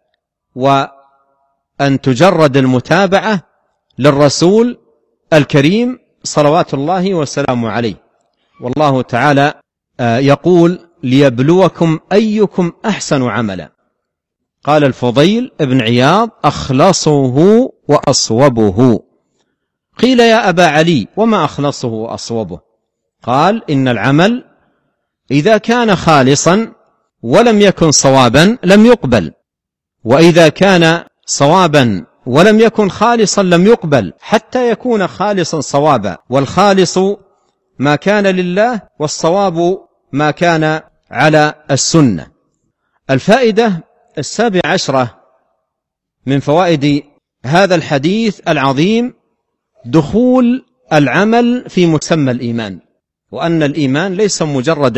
وأن تجرد المتابعة للرسول الكريم صلوات الله وسلامه عليه. والله تعالى يقول: ليبلوكم أيكم أحسن عملا. قال الفضيل ابن عياض: أخلصه وأصوبه. قيل: يا أبا علي، وما أخلصه وأصوبه؟ قال: إن العمل إذا كان خالصا ولم يكن صوابا لم يقبل، وإذا كان صوابا ولم يكن خالصا لم يقبل حتى يكون خالصا صوابا، والخالص ما كان لله والصواب ما كان على السنة. الفائدة 17 من فوائد هذا الحديث العظيم دخول العمل في مسمى الإيمان، وأن الإيمان ليس مجرد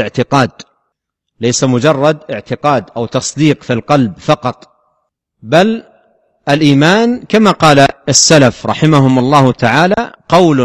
اعتقاد أو تصديق في القلب فقط، بل الإيمان كما قال السلف رحمهم الله تعالى قول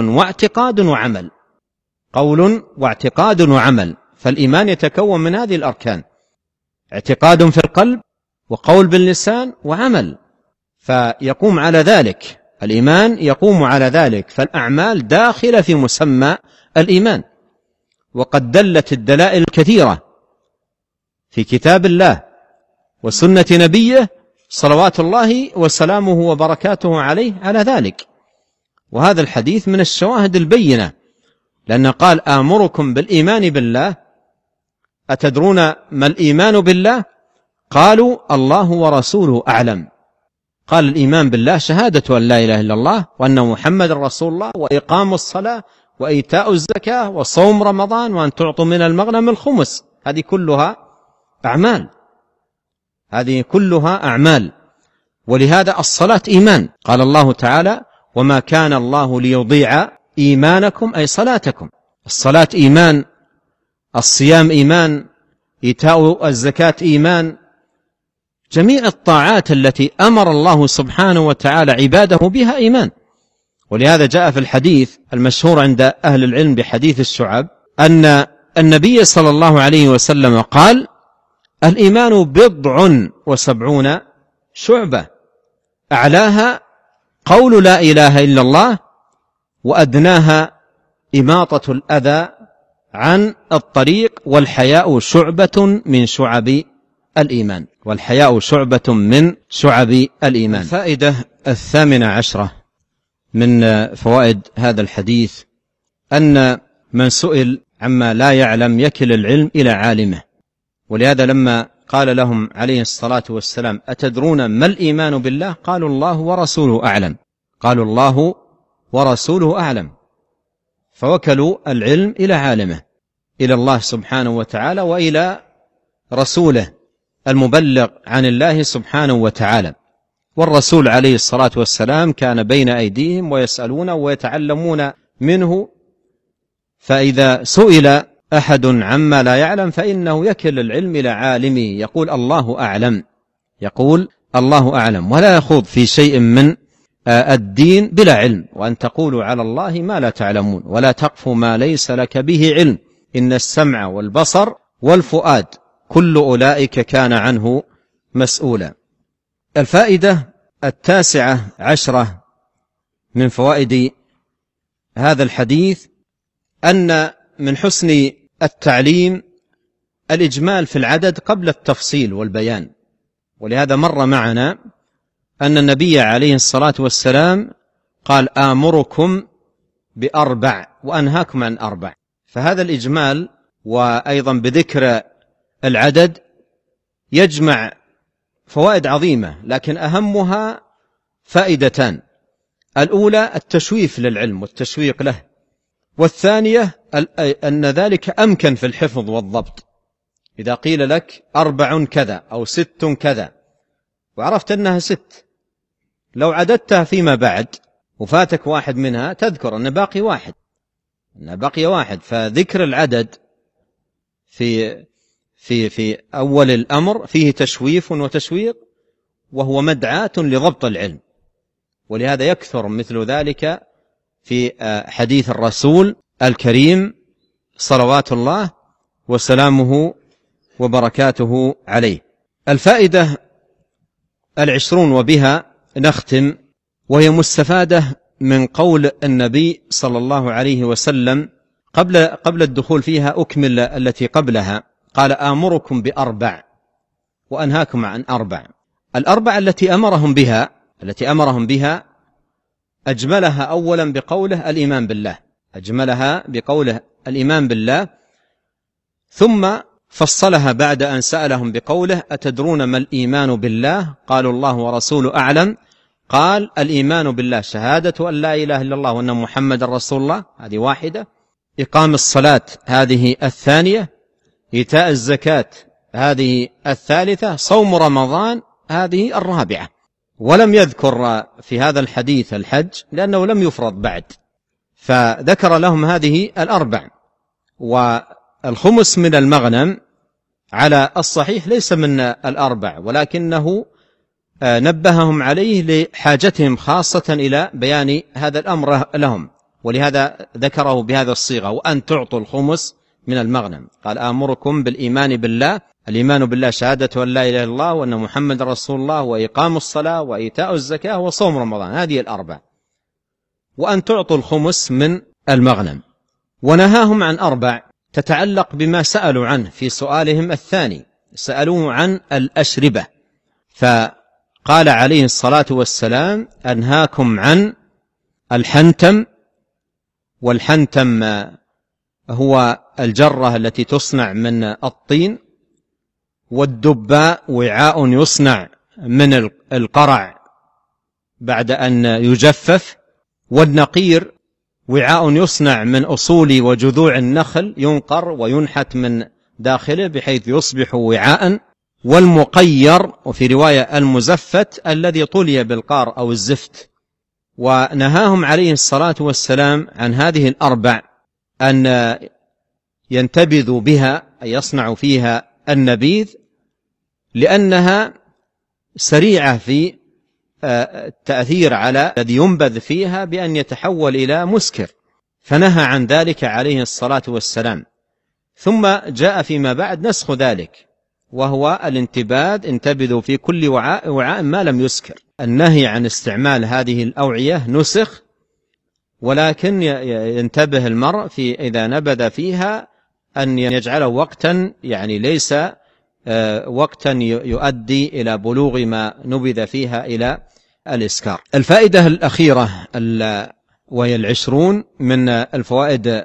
واعتقاد وعمل. فالإيمان يتكون من هذه الأركان: اعتقاد في القلب، وقول باللسان، وعمل. فيقوم على ذلك الإيمان، يقوم على ذلك، فالأعمال داخلة في مسمى الإيمان. وقد دلت الدلائل الكثيرة في كتاب الله وسنة نبيه صلوات الله وسلامه وبركاته عليه على ذلك. وهذا الحديث من الشواهد البينة، لأن قال: آمركم بالإيمان بالله. أتدرون ما الإيمان بالله؟ قالوا: الله ورسوله أعلم. قال: الإيمان بالله شهادة أن لا إله إلا الله وأن محمد رسول الله، وإقام الصلاة، وإيتاء الزكاة، وصوم رمضان، وأن تعطوا من المغنم الخمس. هذه كلها أعمال. ولهذا الصلاة إيمان. قال الله تعالى: وما كان الله ليضيع إيمانكم أي صلاتكم. الصلاة إيمان، الصيام إيمان، إيتاء الزكاة إيمان. جميع الطاعات التي أمر الله سبحانه وتعالى عباده بها إيمان. ولهذا جاء في الحديث المشهور عند أهل العلم بحديث الشعب أن النبي صلى الله عليه وسلم قال: الإيمان 70 شعبة، أعلاها قول لا إله إلا الله، وأدناها إماطة الأذى عن الطريق، والحياء شعبة من شعب الإيمان. الفائدة 18 من فوائد هذا الحديث أن من سئل عما لا يعلم يكل العلم إلى عالمه. ولهذا لما قال لهم عليه الصلاة والسلام: أتدرون ما الإيمان بالله؟ قالوا: الله ورسوله أعلم. فوكلوا العلم إلى عالمه، إلى الله سبحانه وتعالى وإلى رسوله المبلغ عن الله سبحانه وتعالى. والرسول عليه الصلاة والسلام كان بين أيديهم ويسألون ويتعلمون منه، فإذا سئل أحد عما لا يعلم فإنه يكل العلم إلى عالمه، يقول الله أعلم، ولا يخوض في شيء من الدين بلا علم. وأن تقولوا على الله ما لا تعلمون، ولا تقف ما ليس لك به علم، إن السمع والبصر والفؤاد كل أولئك كان عنه مسؤولا. الفائدة 19 من فوائد هذا الحديث أن من حسن التعليم الإجمال في العدد قبل التفصيل والبيان. ولهذا مر معنا أن النبي عليه الصلاة والسلام قال: آمركم ب4 وأنهاكم عن 4. فهذا الإجمال وأيضا بذكر العدد يجمع فوائد عظيمة، لكن أهمها فائدتان: الأولى التشويف للعلم والتشويق له، والثانية أن ذلك أمكن في الحفظ والضبط. إذا قيل لك 4 كذا أو 6 كذا وعرفت أنها 6، لو عددتها فيما بعد وفاتك واحد منها تذكر أن باقي واحد. فذكر العدد في أول الأمر فيه تشويف وتشويق، وهو مدعاة لضبط العلم. ولهذا يكثر مثل ذلك في حديث الرسول الكريم صلوات الله وسلامه وبركاته عليه. الفائدة 20 وبها نختم، وهي مستفادة من قول النبي صلى الله عليه وسلم قبل الدخول فيها أكمل التي قبلها. قال: آمركم ب4 وأنهاكم عن 4. 4 التي أمرهم بها أجملها أولا بقوله الإيمان بالله، ثم فصلها بعد أن سألهم بقوله: أتدرون ما الإيمان بالله؟ قالوا: الله ورسوله أعلم. قال الإيمان بالله شهادة أن لا إله إلا الله وأن محمد رسول الله، هذه واحدة. إقام الصلاة هذه الثانية. إيتاء الزكاة هذه الثالثة. صوم رمضان هذه الرابعة. ولم يذكر في هذا الحديث الحج لأنه لم يفرض بعد، فذكر لهم هذه الأربع. والخمس من المغنم على الصحيح ليس من الأربع، ولكنه نبههم عليه لحاجتهم خاصة إلى بيان هذا الأمر لهم، ولهذا ذكره بهذا الصيغة: وأن تعطوا الخمس من المغنم. قال آمركم بالإيمان بالله، الإيمان بالله شهادة أن لا إله إلا الله وأن محمد رسول الله وإقام الصلاة وإيتاء الزكاة وصوم رمضان، هذه الأربع. وأن تعطوا الخمس من المغنم. ونهاهم عن أربع تتعلق بما سألوا عنه في سؤالهم الثاني، سألوه عن الأشربة، فقال عليه الصلاة والسلام: أنهاكم عن الحنتم. والحنتم هو الجرة التي تصنع من الطين، والدباء وعاء يصنع من القرع بعد أن يجفف، والنقير وعاء يصنع من أصول وجذوع النخل ينقر وينحت من داخله بحيث يصبح وعاء، والمقير وفي رواية المزفت الذي طلي بالقار أو الزفت. ونهاهم عليه الصلاة والسلام عن هذه الأربع، أن ينتبذوا بها أي يصنعوا فيها النبيذ، لأنها سريعة في التأثير على الذي ينبذ فيها بأن يتحول إلى مسكر، فنهى عن ذلك عليه الصلاة والسلام. ثم جاء فيما بعد نسخ ذلك، وهو الانتباذ: انتبذوا في كل وعاء ما لم يسكر. النهي عن استعمال هذه الأوعية نسخ، ولكن ينتبه المرء في إذا نبذ فيها أن يجعله وقتا، يعني ليس وقتا يؤدي إلى بلوغ ما نبذ فيها إلى الإسكار. الفائدة الأخيرة وهي 20 من الفوائد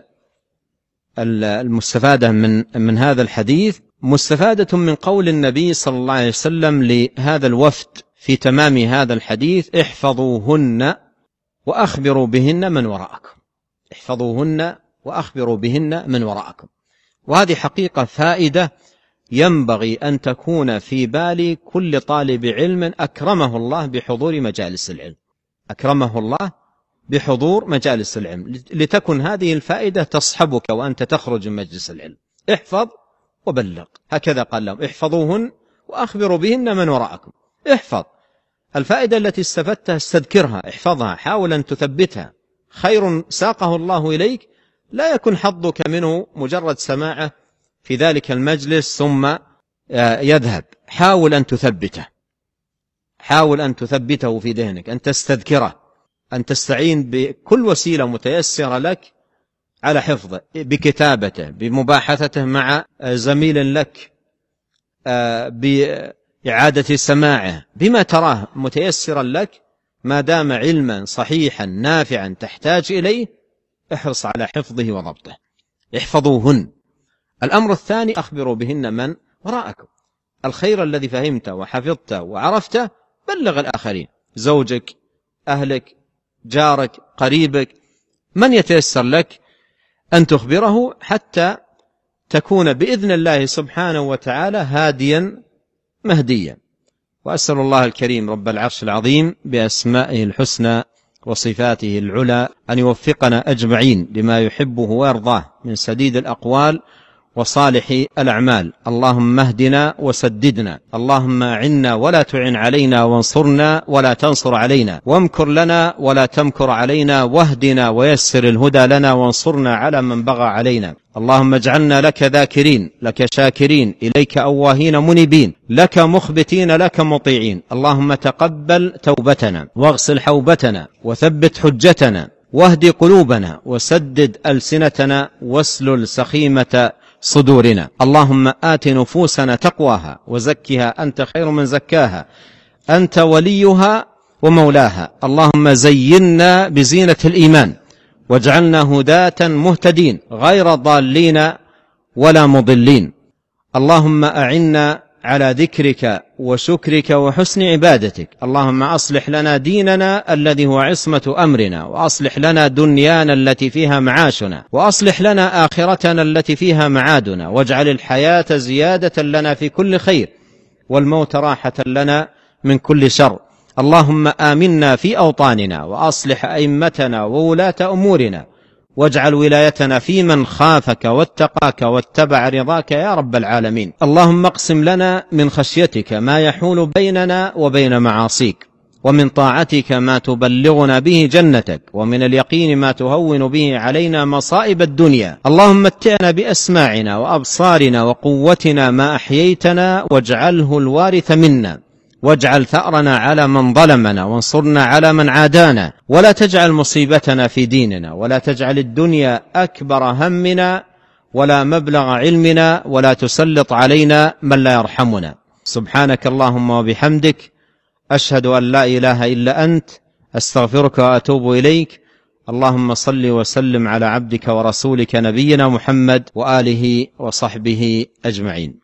المستفادة من هذا الحديث، مستفادة من قول النبي صلى الله عليه وسلم لهذا الوفد في تمام هذا الحديث: احفظوهن وأخبروا بهن من وراءكم. احفظوهن وأخبروا بهن من وراءكم. وهذه حقيقة فائدة ينبغي أن تكون في بال كل طالب علم أكرمه الله بحضور مجالس العلم، أكرمه الله بحضور مجالس العلم، لتكن هذه الفائدة تصحبك وأنت تخرج من مجلس العلم. احفظ وبلغ، هكذا قال لهم: احفظوهن وأخبروا بهن من وراءكم. احفظ الفائدة التي استفدتها، استذكرها، احفظها، حاول أن تثبتها. خير ساقه الله إليك لا يكن حظك منه مجرد سماعه في ذلك المجلس ثم يذهب. حاول أن تثبته، حاول أن تثبته في ذهنك، أن تستذكره، أن تستعين بكل وسيلة متيسرة لك على حفظه، بكتابته، بمباحثته مع زميل لك، بإعادة سماعه، بما تراه متيسرا لك، ما دام علما صحيحا نافعا تحتاج إليه، احرص على حفظه وضبطه. احفظوهن. الأمر الثاني: أخبروا بهن من وراءكم. الخير الذي فهمته وحفظته وعرفته بلغ الآخرين، زوجك، أهلك، جارك، قريبك، من يتيسر لك أن تخبره حتى تكون بإذن الله سبحانه وتعالى هاديا مهديا. وأسأل الله الكريم رب العرش العظيم بأسمائه الحسنى وصفاته العلى أن يوفقنا أجمعين لما يحبه ويرضاه من سديد الأقوال وصالح الأعمال. اللهم اهدنا وسددنا، اللهم أعنا ولا تعن علينا، وانصرنا ولا تنصر علينا، وامكر لنا ولا تمكر علينا، واهدنا ويسر الهدى لنا، وانصرنا على من بغى علينا. اللهم اجعلنا لك ذاكرين، لك شاكرين، إليك أواهين منيبين، لك مخبتين، لك مطيعين. اللهم تقبل توبتنا، واغسل حوبتنا، وثبت حجتنا، واهد قلوبنا، وسدد ألسنتنا، واسلل سخيمة صدورنا. اللهم آت نفوسنا تقواها وزكها أنت خير من زكاها، أنت وليها ومولاها. اللهم زينا بزينة الإيمان، واجعلنا هداة مهتدين غير ضالين ولا مضلين. اللهم أعنا على ذكرك وشكرك وحسن عبادتك. اللهم أصلح لنا ديننا الذي هو عصمة أمرنا، وأصلح لنا دنيانا التي فيها معاشنا، وأصلح لنا آخرتنا التي فيها معادنا، واجعل الحياة زيادة لنا في كل خير، والموت راحة لنا من كل شر. اللهم آمنا في أوطاننا، وأصلح أئمتنا وولاة أمورنا، واجعل ولايتنا في من خافك واتقاك واتبع رضاك يا رب العالمين. اللهم اقسم لنا من خشيتك ما يحول بيننا وبين معاصيك، ومن طاعتك ما تبلغنا به جنتك، ومن اليقين ما تهون به علينا مصائب الدنيا. اللهم متعنا بأسماعنا وأبصارنا وقوتنا ما أحييتنا، واجعله الوارث منا، واجعل ثأرنا على من ظلمنا، وانصرنا على من عادانا، ولا تجعل مصيبتنا في ديننا، ولا تجعل الدنيا أكبر همنا ولا مبلغ علمنا، ولا تسلط علينا من لا يرحمنا. سبحانك اللهم وبحمدك، أشهد أن لا إله إلا أنت، أستغفرك وأتوب إليك. اللهم صل وسلم على عبدك ورسولك نبينا محمد وآله وصحبه أجمعين.